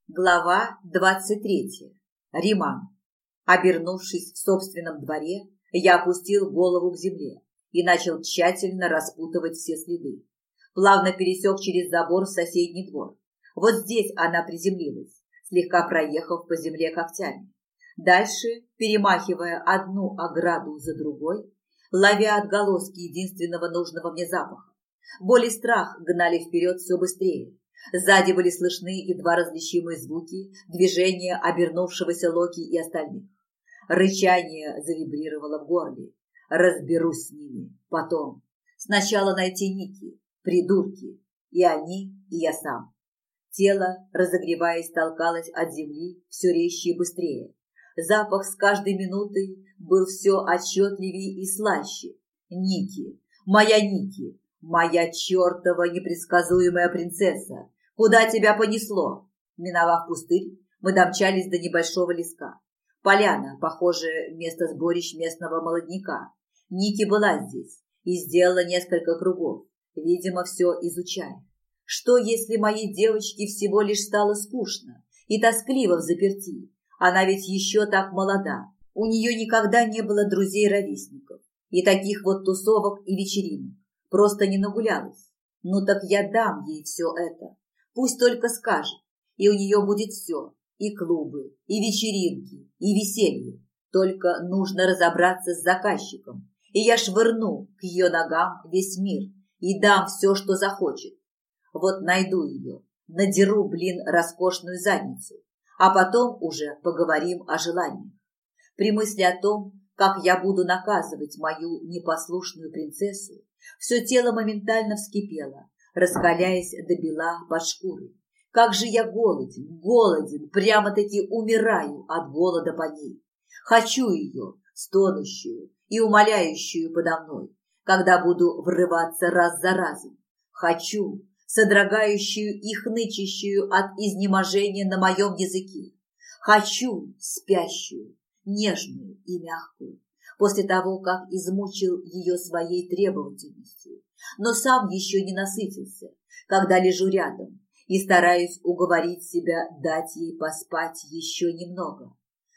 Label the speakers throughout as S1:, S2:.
S1: Глава 23. Риман. Обернувшись в собственном дворе, я опустил голову к земле и начал тщательно распутывать все следы. Плавно пересек через забор в соседний двор. Вот здесь она приземлилась, слегка проехав по земле когтями. Дальше, перемахивая одну ограду за другой, ловя отголоски единственного нужного мне запаха, боль и страх гнали вперед все быстрее. Сзади были слышны едва различимые звуки, движения обернувшегося Локи и остальных. Рычание завибрировало в горле. Разберусь с ними потом. Сначала найти Ники, придурки, и они, и я сам. Тело, разогреваясь, толкалось от земли все резче и быстрее. Запах с каждой минутой был все отчетливее и слаще. Ники, моя чертова непредсказуемая принцесса! Куда тебя понесло? Миновав пустырь, мы домчались до небольшого леска. Поляна, похоже, место сборищ местного молодняка. Ники была здесь и сделала несколько кругов, видимо, все изучая. Что, если моей девочке всего лишь стало скучно и тоскливо взаперти? Она ведь еще так молода. У нее никогда не было друзей-ровесников и таких вот тусовок и вечеринок. Просто не нагулялась. Ну так я дам ей все это. Пусть только скажет, и у нее будет все. И клубы, и вечеринки, и веселье. Только нужно разобраться с заказчиком. И я швырну к ее ногам весь мир и дам все, что захочет. Вот найду ее, надеру, роскошную задницу. А потом уже поговорим о желаниях. При мысли о том, как я буду наказывать мою непослушную принцессу, все тело моментально вскипело, раскаляясь до бела под шкурой. Как же я голоден, прямо-таки умираю от голода по ней. Хочу ее, стонущую и умоляющую подо мной, когда буду врываться раз за разом. Хочу, содрогающую и хнычащую от изнеможения на моем языке. Хочу, спящую, нежную и мягкую, после того, как измучил ее своей требовательностью, но сам еще не насытился, когда лежу рядом и стараюсь уговорить себя дать ей поспать еще немного.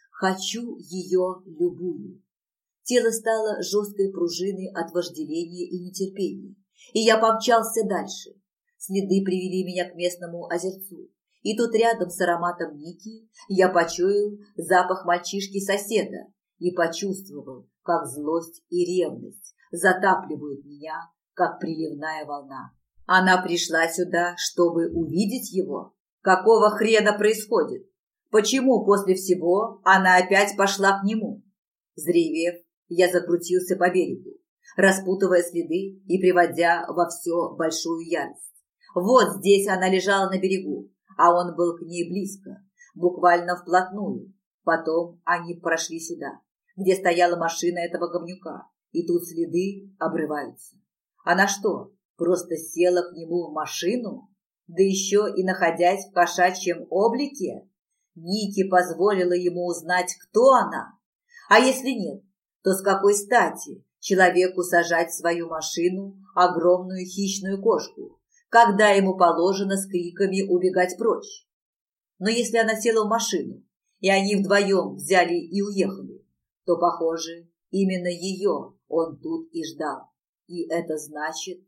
S1: Хочу ее любую. Тело стало жесткой пружиной от вожделения и нетерпения, и я помчался дальше. Следы привели меня к местному озерцу, и тут рядом с ароматом Ники я почуял запах мальчишки-соседа и почувствовал, как злость и ревность затапливают меня, как приливная волна. Она пришла сюда, чтобы увидеть его? Какого хрена происходит? Почему после всего она опять пошла к нему? Взревев, я закрутился по берегу, распутывая следы и приводя во все большую ярость. Вот здесь она лежала на берегу, а он был к ней близко, буквально вплотную. Потом они прошли сюда, где стояла машина этого говнюка, и тут следы обрываются. Она что, просто села к нему в машину? Да еще и находясь в кошачьем облике? Ники позволила ему узнать, кто она. А если нет, то с какой стати человеку сажать в свою машину огромную хищную кошку, когда ему положено с криками убегать прочь? Но если она села в машину, и они вдвоем взяли и уехали, то, похоже, именно ее он тут и ждал. И это значит...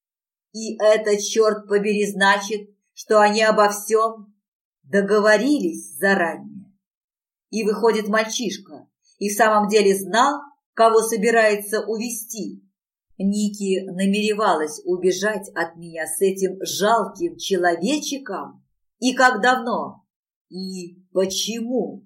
S1: И это, черт побери, значит, что они обо всем договорились заранее. И выходит, мальчишка и в самом деле знал, кого собирается увезти. Ники намеревалась убежать от меня с этим жалким человечиком? И как давно? И почему?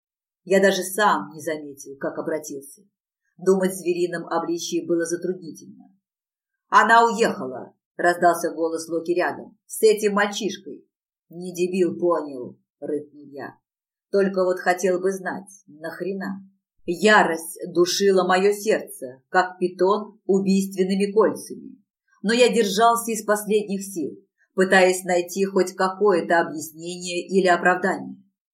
S1: Я даже сам не заметил, как обратился. Думать в зверином обличии было затруднительно. «Она уехала», — раздался голос Локи рядом, — «с этим мальчишкой». «Не дебил, понял», — рыкнул я. «Только вот хотел бы знать, нахрена?» Ярость душила мое сердце, как питон убийственными кольцами. Но я держался из последних сил, пытаясь найти хоть какое-то объяснение или оправдание.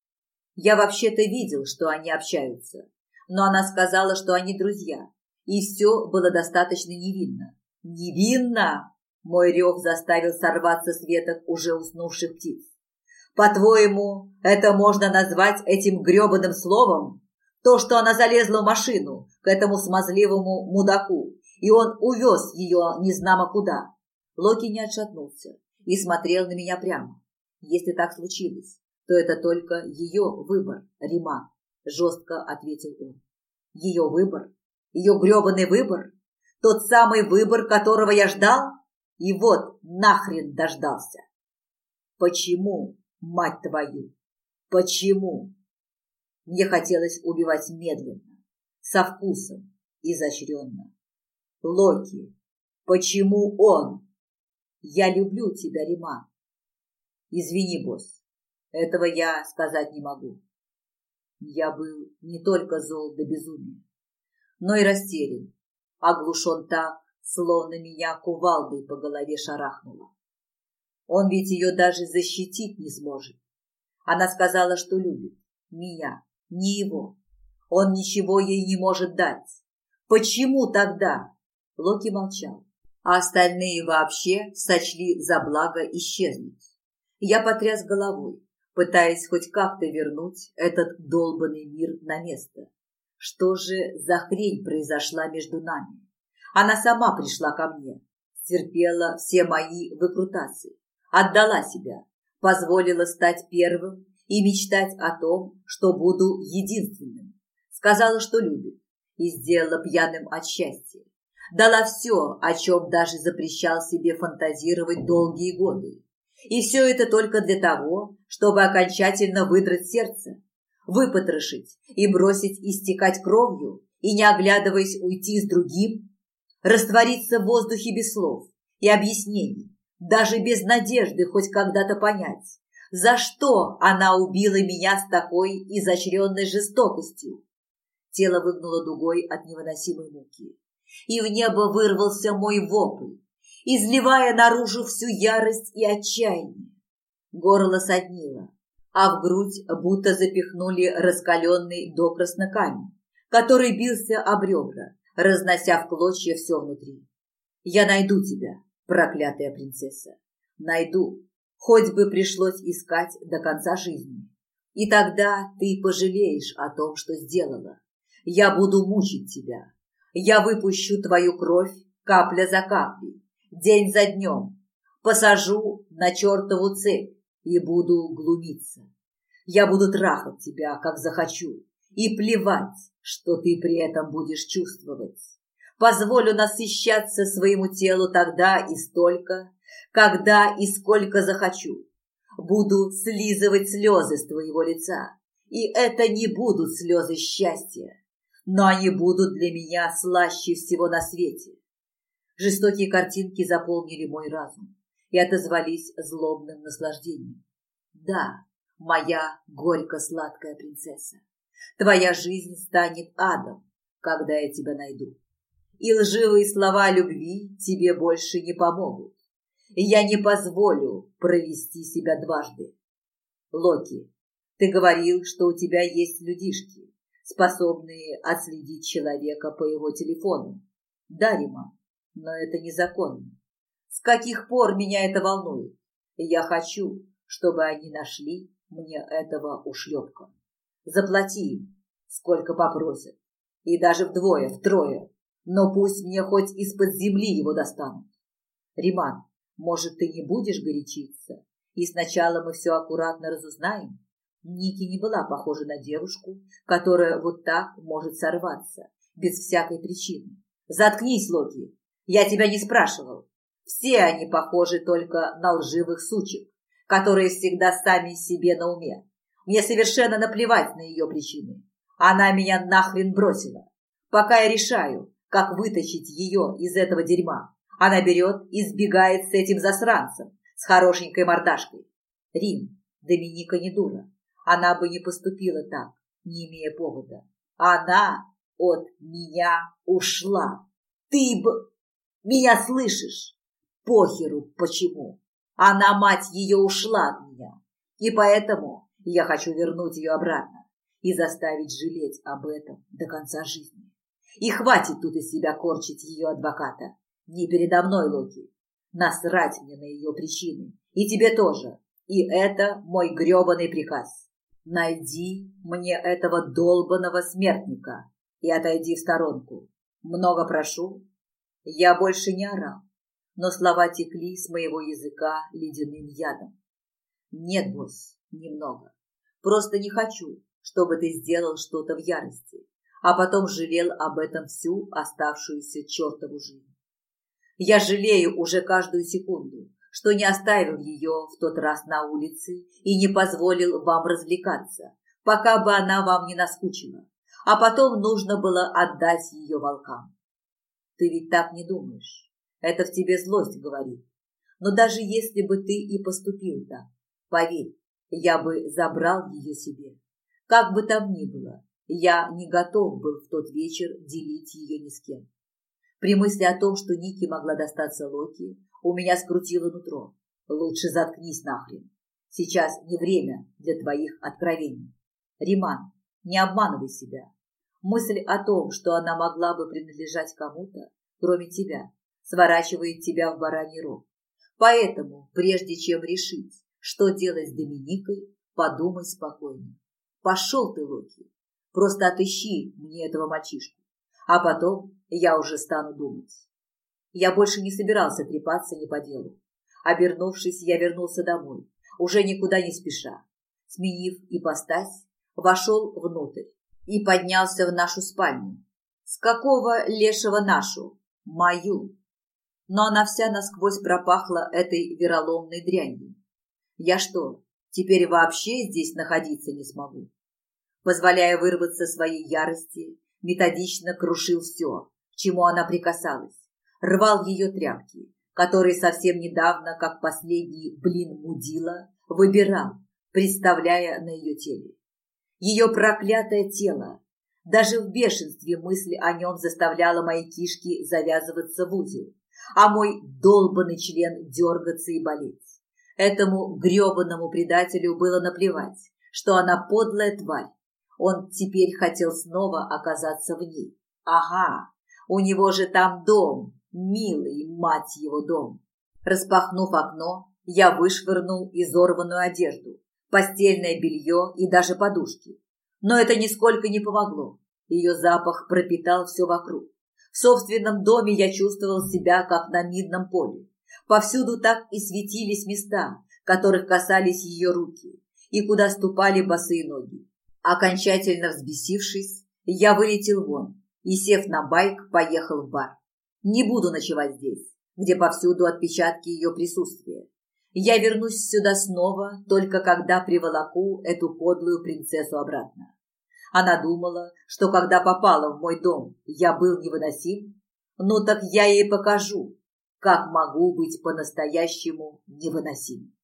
S1: Я вообще-то видел, что они общаются, но она сказала, что они друзья, и все было достаточно невинно. Невинно! Мой рев заставил сорваться с веток уже уснувших птиц. По-твоему, это можно назвать этим грёбаным словом? То, что она залезла в машину к этому смазливому мудаку, и он увез ее незнамо куда. Локи не отшатнулся и смотрел на меня прямо. Если так случилось, то это только ее выбор, Риман, жестко ответил он. Ее выбор? Ее грёбаный выбор? Тот самый выбор, которого я ждал? И вот нахрен дождался. Почему, мать твою? Почему? Мне хотелось убивать медленно, со вкусом, изощренно. Локи, почему он? Я люблю тебя, Риман. Извини, босс, этого я сказать не могу. Я был не только зол до безумия, но и растерян, оглушен так, словно меня кувалдой по голове шарахнуло. Он ведь ее даже защитить не сможет. Она сказала, что любит меня, не его. Он ничего ей не может дать. Почему тогда? Локи молчал, а остальные вообще сочли за благо исчезнуть. Я потряс головой, пытаясь хоть как-то вернуть этот долбанный мир на место. Что же за хрень произошла между нами? Она сама пришла ко мне, терпела все мои выкрутасы, отдала себя, позволила стать первым и мечтать о том, что буду единственным. Сказала, что любит, и сделала пьяным от счастья. Дала все, о чем даже запрещал себе фантазировать долгие годы. И все это только для того, чтобы окончательно выдрать сердце, выпотрошить и бросить истекать кровью, и, не оглядываясь, уйти с другим, раствориться в воздухе без слов и объяснений, даже без надежды хоть когда-то понять, за что она убила меня с такой изощренной жестокостью. Тело выгнуло дугой от невыносимой муки, и в небо вырвался мой вопль, изливая наружу всю ярость и отчаяние. Горло соднило, а в грудь будто запихнули раскаленный докрасно камень, который бился об ребра, разнося в клочья все внутри. Я найду тебя, проклятая принцесса, найду, хоть бы пришлось искать до конца жизни. И тогда ты пожалеешь о том, что сделала. Я буду мучить тебя. Я выпущу твою кровь капля за каплей, день за днем, посажу на чертову цепь и буду глумиться. Я буду трахать тебя, как захочу, и плевать, что ты при этом будешь чувствовать. Позволю насыщаться своему телу тогда и столько, когда и сколько захочу. Буду слизывать слезы с твоего лица, и это не будут слезы счастья, но они будут для меня слаще всего на свете. Жестокие картинки заполнили мой разум и отозвались злобным наслаждением. Да, моя горько-сладкая принцесса, твоя жизнь станет адом, когда я тебя найду. И лживые слова любви тебе больше не помогут. Я не позволю провести себя дважды. Локи, ты говорил, что у тебя есть людишки, способные отследить человека по его телефону. Да, Риман, но это незаконно. С каких пор меня это волнует? Я хочу, чтобы они нашли мне этого ушлепка. Заплати им, сколько попросят, и даже вдвое, втрое, но пусть мне хоть из-под земли его достанут. Риман, может, ты не будешь горячиться, и сначала мы все аккуратно разузнаем? Ники не была похожа на девушку, которая вот так может сорваться, без всякой причины. Заткнись, Локи, я тебя не спрашивал. Все они похожи только на лживых сучек, которые всегда сами себе на уме. Мне совершенно наплевать на ее причины. Она меня нахрен бросила. Пока я решаю, как вытащить ее из этого дерьма, она берет и сбегает с этим засранцем, с хорошенькой мордашкой. Рим, Доминика не дура. Она бы не поступила так, не имея повода. Она от меня ушла. Ты бы меня слышишь? Похеру почему. Она, мать ее, ушла от меня. И поэтому я хочу вернуть ее обратно и заставить жалеть об этом до конца жизни. И хватит тут из себя корчить ее адвоката. Не передо мной, Локи. Насрать мне на ее причины. И тебе тоже. И это мой грёбаный приказ. Найди мне этого долбаного смертника и отойди в сторонку. Много прошу. Я больше не орал, но слова текли с моего языка ледяным ядом. Нет, босс, немного. Просто не хочу, чтобы ты сделал что-то в ярости, а потом жалел об этом всю оставшуюся чертову жизнь. Я жалею уже каждую секунду, что не оставил ее в тот раз на улице и не позволил вам развлекаться, пока бы она вам не наскучила, а потом нужно было отдать ее волкам. Ты ведь так не думаешь. Это в тебе злость говорит. Но даже если бы ты и поступил так, поверь, я бы забрал ее себе. Как бы там ни было, я не готов был в тот вечер делить ее ни с кем. При мысли о том, что Нике могла достаться Локи, у меня скрутило нутро. Лучше заткнись нахрен. Сейчас не время для твоих откровений. Риман, не обманывай себя. Мысль о том, что она могла бы принадлежать кому-то, кроме тебя, сворачивает тебя в бараний рог. Поэтому, прежде чем решить, что делать с Доминикой, подумай спокойно. Пошел ты, Локи. Просто отыщи мне этого мальчишку. А потом я уже стану думать. Я больше не собирался трепаться не по делу. Обернувшись, я вернулся домой, уже никуда не спеша. Сменив ипостась, вошел внутрь и поднялся в нашу спальню. С какого лешего нашу? Мою. Но она вся насквозь пропахла этой вероломной дрянью. Я что, теперь вообще здесь находиться не смогу? Позволяя вырваться своей ярости, методично крушил все, к чему она прикасалась, рвал ее тряпки, которые совсем недавно, как последний блин мудила, выбирал, представляя на ее теле. Ее проклятое тело. Даже в бешенстве мысль о нем заставляла мои кишки завязываться в узел, а мой долбанный член дергаться и болеть. Этому гребаному предателю было наплевать, что она подлая тварь. Он теперь хотел снова оказаться в ней. Ага, у него же там дом, милый, мать его, дом. Распахнув окно, я вышвырнул изорванную одежду, постельное белье и даже подушки. Но это нисколько не помогло. Ее запах пропитал все вокруг. В собственном доме я чувствовал себя, как на минном поле. Повсюду так и светились места, которых касались ее руки, и куда ступали босые ноги. Окончательно взбесившись, я вылетел вон и, сев на байк, поехал в бар. Не буду ночевать здесь, где повсюду отпечатки ее присутствия. Я вернусь сюда снова, только когда приволоку эту подлую принцессу обратно. Она думала, что когда попала в мой дом, я был невыносим. Ну так я ей покажу, как могу быть по-настоящему невыносим.